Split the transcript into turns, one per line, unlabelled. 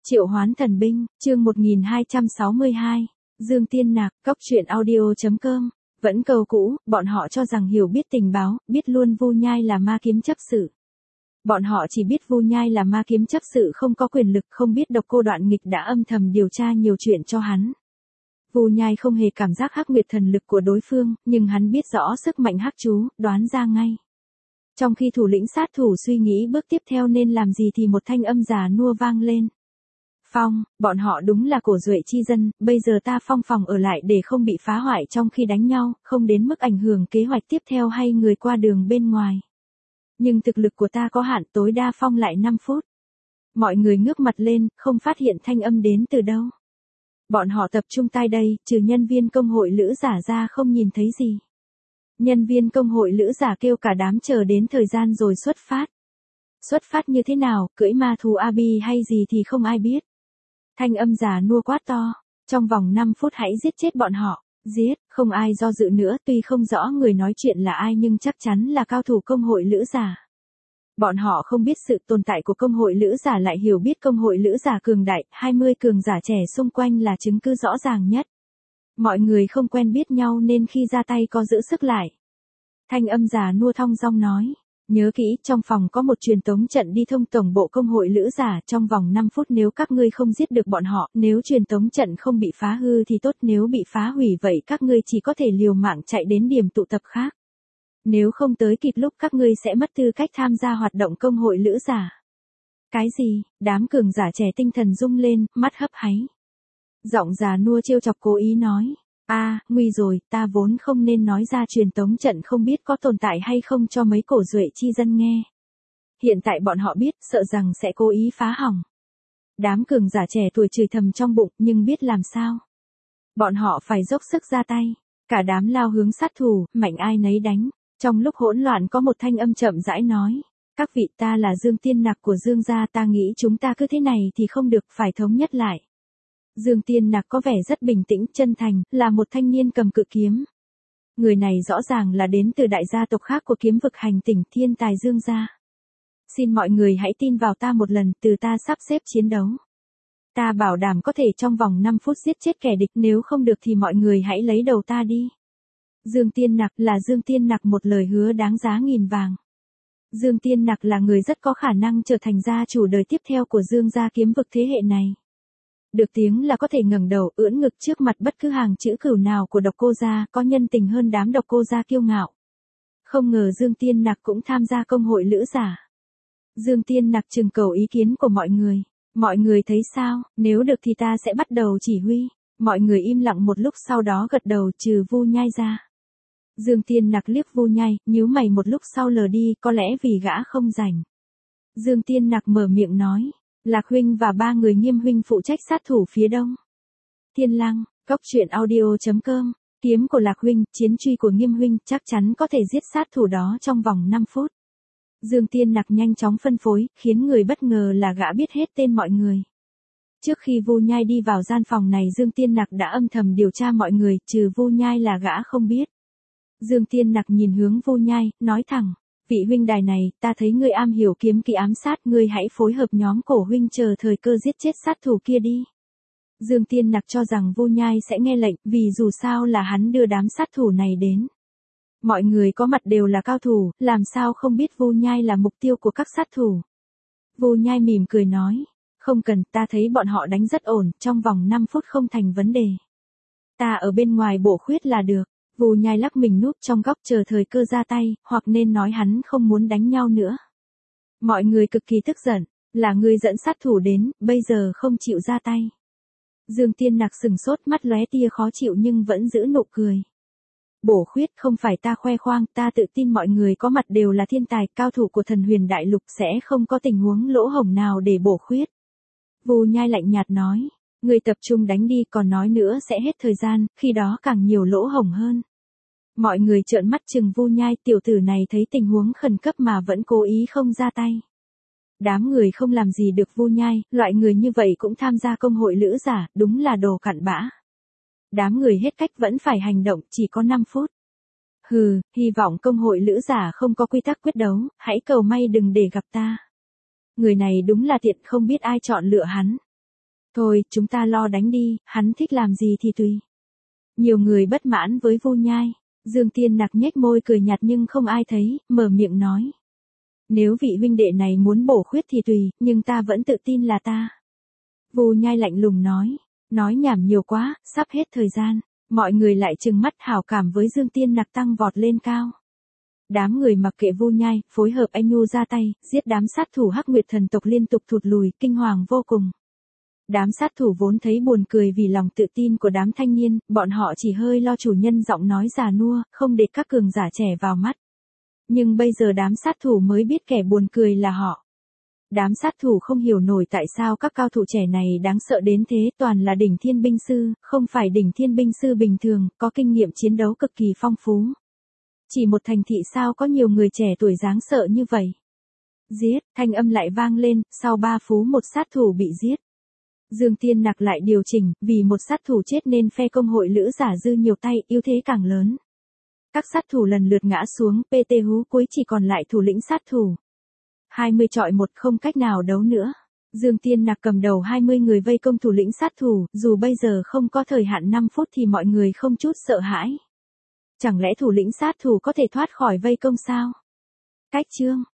Triệu Hoán Thần Binh, chương 1262, Dương Tiên Nạc, Cóc truyện audio.com. Vẫn câu cũ, bọn họ cho rằng hiểu biết tình báo, biết luôn Vu Nhai là ma kiếm chấp sự. Bọn họ chỉ biết Vu Nhai là ma kiếm chấp sự không có quyền lực, không biết Độc Cô Đoạn Nghịch đã âm thầm điều tra nhiều chuyện cho hắn. Vu Nhai không hề cảm giác hắc nguyệt thần lực của đối phương, nhưng hắn biết rõ sức mạnh hắc chú, đoán ra ngay. Trong khi thủ lĩnh sát thủ suy nghĩ bước tiếp theo nên làm gì thì một thanh âm già nua vang lên. Phong, bọn họ đúng là cổ duệ chi dân, bây giờ ta phong phòng ở lại để không bị phá hoại trong khi đánh nhau, không đến mức ảnh hưởng kế hoạch tiếp theo hay người qua đường bên ngoài. Nhưng thực lực của ta có hạn, tối đa phong lại 5 phút. Mọi người ngước mặt lên, không phát hiện thanh âm đến từ đâu. Bọn họ tập trung tai đây, trừ nhân viên công hội lữ giả ra không nhìn thấy gì. Nhân viên công hội lữ giả kêu cả đám chờ đến thời gian rồi xuất phát. Xuất phát như thế nào, cưỡi ma thú Abi hay gì thì không ai biết. Thanh âm già nua quát to, trong vòng 5 phút hãy giết chết bọn họ, giết, không ai do dự nữa, tuy không rõ người nói chuyện là ai nhưng chắc chắn là cao thủ công hội lữ giả. Bọn họ không biết sự tồn tại của công hội lữ giả lại hiểu biết công hội lữ giả cường đại, 20 cường giả trẻ xung quanh là chứng cứ rõ ràng nhất. Mọi người không quen biết nhau nên khi ra tay có giữ sức lại. Thanh âm già nua thong dong nói. Nhớ kỹ, trong phòng có một truyền tống trận đi thông tổng bộ công hội lữ giả, trong vòng 5 phút nếu các ngươi không giết được bọn họ, nếu truyền tống trận không bị phá hư thì tốt, nếu bị phá hủy vậy các ngươi chỉ có thể liều mạng chạy đến điểm tụ tập khác. Nếu không tới kịp lúc các ngươi sẽ mất tư cách tham gia hoạt động công hội lữ giả. Cái gì? Đám cường giả trẻ tinh thần rung lên, mắt hấp háy. Giọng già nua trêu chọc cố ý nói. Nguy rồi, ta vốn không nên nói ra truyền tống trận không biết có tồn tại hay không cho mấy cổ duệ chi dân nghe. Hiện tại bọn họ biết, sợ rằng sẽ cố ý phá hỏng. Đám cường giả trẻ tuổi chửi thầm trong bụng, nhưng biết làm sao. Bọn họ phải dốc sức ra tay. Cả đám lao hướng sát thủ, mạnh ai nấy đánh. Trong lúc hỗn loạn có một thanh âm chậm rãi nói. Các vị, ta là Dương Tiên Nạc của Dương gia, ta nghĩ chúng ta cứ thế này thì không được, phải thống nhất lại. Dương Tiên Nạc có vẻ rất bình tĩnh, chân thành, là một thanh niên cầm cự kiếm. Người này rõ ràng là đến từ đại gia tộc khác của kiếm vực hành tỉnh thiên tài Dương gia. Xin mọi người hãy tin vào ta một lần, từ ta sắp xếp chiến đấu. Ta bảo đảm có thể trong vòng 5 phút giết chết kẻ địch, nếu không được thì mọi người hãy lấy đầu ta đi. Dương Tiên Nạc là Dương Tiên Nạc, một lời hứa đáng giá nghìn vàng. Dương Tiên Nạc là người rất có khả năng trở thành gia chủ đời tiếp theo của Dương gia kiếm vực thế hệ này. Được tiếng là có thể ngẩng đầu ưỡn ngực trước mặt bất cứ hàng chữ cửu nào của Độc Cô gia, có nhân tình hơn đám Độc Cô gia kiêu ngạo. Không ngờ Dương Tiên Nạc cũng tham gia công hội lữ giả. Dương Tiên Nạc trưng cầu ý kiến của mọi người. Mọi người thấy sao, nếu được thì ta sẽ bắt đầu chỉ huy. Mọi người im lặng một lúc sau đó gật đầu, trừ Vu Nhai ra. Dương Tiên Nạc liếc Vu Nhai, nhíu mày một lúc sau lờ đi, có lẽ vì gã không rảnh. Dương Tiên Nạc mở miệng nói. Lạc huynh và 3 người Nghiêm huynh phụ trách sát thủ phía đông. Thiên Lăng, Cóc truyện audio.com. Kiếm của Lạc huynh, chiến truy của Nghiêm huynh, chắc chắn có thể giết sát thủ đó trong vòng 5 phút. Dương Tiên Nạc nhanh chóng phân phối, khiến người bất ngờ là gã biết hết tên mọi người. Trước khi Vu Nhai đi vào gian phòng này, Dương Tiên Nạc đã âm thầm điều tra mọi người, trừ Vu Nhai là gã không biết. Dương Tiên Nạc nhìn hướng Vu Nhai, nói thẳng. Vị huynh đài này, ta thấy ngươi am hiểu kiếm kỹ ám sát, ngươi hãy phối hợp nhóm cổ huynh chờ thời cơ giết chết sát thủ kia đi. Dương Tiên Nạc cho rằng Vu Nhai sẽ nghe lệnh, vì dù sao là hắn đưa đám sát thủ này đến. Mọi người có mặt đều là cao thủ, làm sao không biết Vu Nhai là mục tiêu của các sát thủ. Vu Nhai mỉm cười nói, không cần, ta thấy bọn họ đánh rất ổn, trong vòng 5 phút không thành vấn đề. Ta ở bên ngoài bổ khuyết là được. Vu Nhai lắc mình núp trong góc chờ thời cơ ra tay, hoặc nên nói hắn không muốn đánh nhau nữa. Mọi người cực kỳ tức giận, là ngươi dẫn sát thủ đến, bây giờ không chịu ra tay. Dương Tiên Nạc sừng sốt, mắt lóe tia khó chịu nhưng vẫn giữ nụ cười. Bổ khuyết không phải ta khoe khoang, ta tự tin mọi người có mặt đều là thiên tài, cao thủ của Thần Huyền Đại Lục, sẽ không có tình huống lỗ hổng nào để bổ khuyết. Vu Nhai lạnh nhạt nói. Người tập trung đánh đi, còn nói nữa sẽ hết thời gian, khi đó càng nhiều lỗ hổng hơn. Mọi người trợn mắt chừng Vu Nhai, tiểu tử này thấy tình huống khẩn cấp mà vẫn cố ý không ra tay. Đám người không làm gì được Vu Nhai, loại người như vậy cũng tham gia công hội lữ giả, đúng là đồ cặn bã. Đám người hết cách vẫn phải hành động, chỉ có 5 phút. Hừ, hy vọng công hội lữ giả không có quy tắc quyết đấu, hãy cầu may đừng để gặp ta. Người này đúng là tiện, không biết ai chọn lựa hắn. Thôi, chúng ta lo đánh đi, hắn thích làm gì thì tùy. Nhiều người bất mãn với Vu Nhai. Dương Tiên Nặc nhếch môi cười nhạt nhưng không ai thấy, mở miệng nói. Nếu vị huynh đệ này muốn bổ khuyết thì tùy, nhưng ta vẫn tự tin là ta. Vu Nhai lạnh lùng nói nhảm nhiều quá, sắp hết thời gian. Mọi người lại trừng mắt, hảo cảm với Dương Tiên Nặc tăng vọt lên cao. Đám người mặc kệ Vu Nhai, phối hợp anh Nhu ra tay, giết đám sát thủ Hắc Nguyệt thần tộc liên tục thụt lùi, kinh hoàng vô cùng. Đám sát thủ vốn thấy buồn cười vì lòng tự tin của đám thanh niên, bọn họ chỉ hơi lo chủ nhân giọng nói già nua, không để các cường giả trẻ vào mắt. Nhưng bây giờ đám sát thủ mới biết kẻ buồn cười là họ. Đám sát thủ không hiểu nổi tại sao các cao thủ trẻ này đáng sợ đến thế, toàn là đỉnh thiên binh sư, không phải đỉnh thiên binh sư bình thường, có kinh nghiệm chiến đấu cực kỳ phong phú. Chỉ một thành thị sao có nhiều người trẻ tuổi đáng sợ như vậy. Giết, thanh âm lại vang lên, sau 3 phú một sát thủ bị giết. Dương Tiên Nặc lại điều chỉnh, vì một sát thủ chết nên phe công hội lữ giả dư nhiều tay, ưu thế càng lớn. Các sát thủ lần lượt ngã xuống, PT hú cuối chỉ còn lại thủ lĩnh sát thủ. 20 chọi 1 không cách nào đấu nữa. Dương Tiên Nặc cầm đầu 20 người vây công thủ lĩnh sát thủ, dù bây giờ không có thời hạn 5 phút thì mọi người không chút sợ hãi. Chẳng lẽ thủ lĩnh sát thủ có thể thoát khỏi vây công sao? Cách chương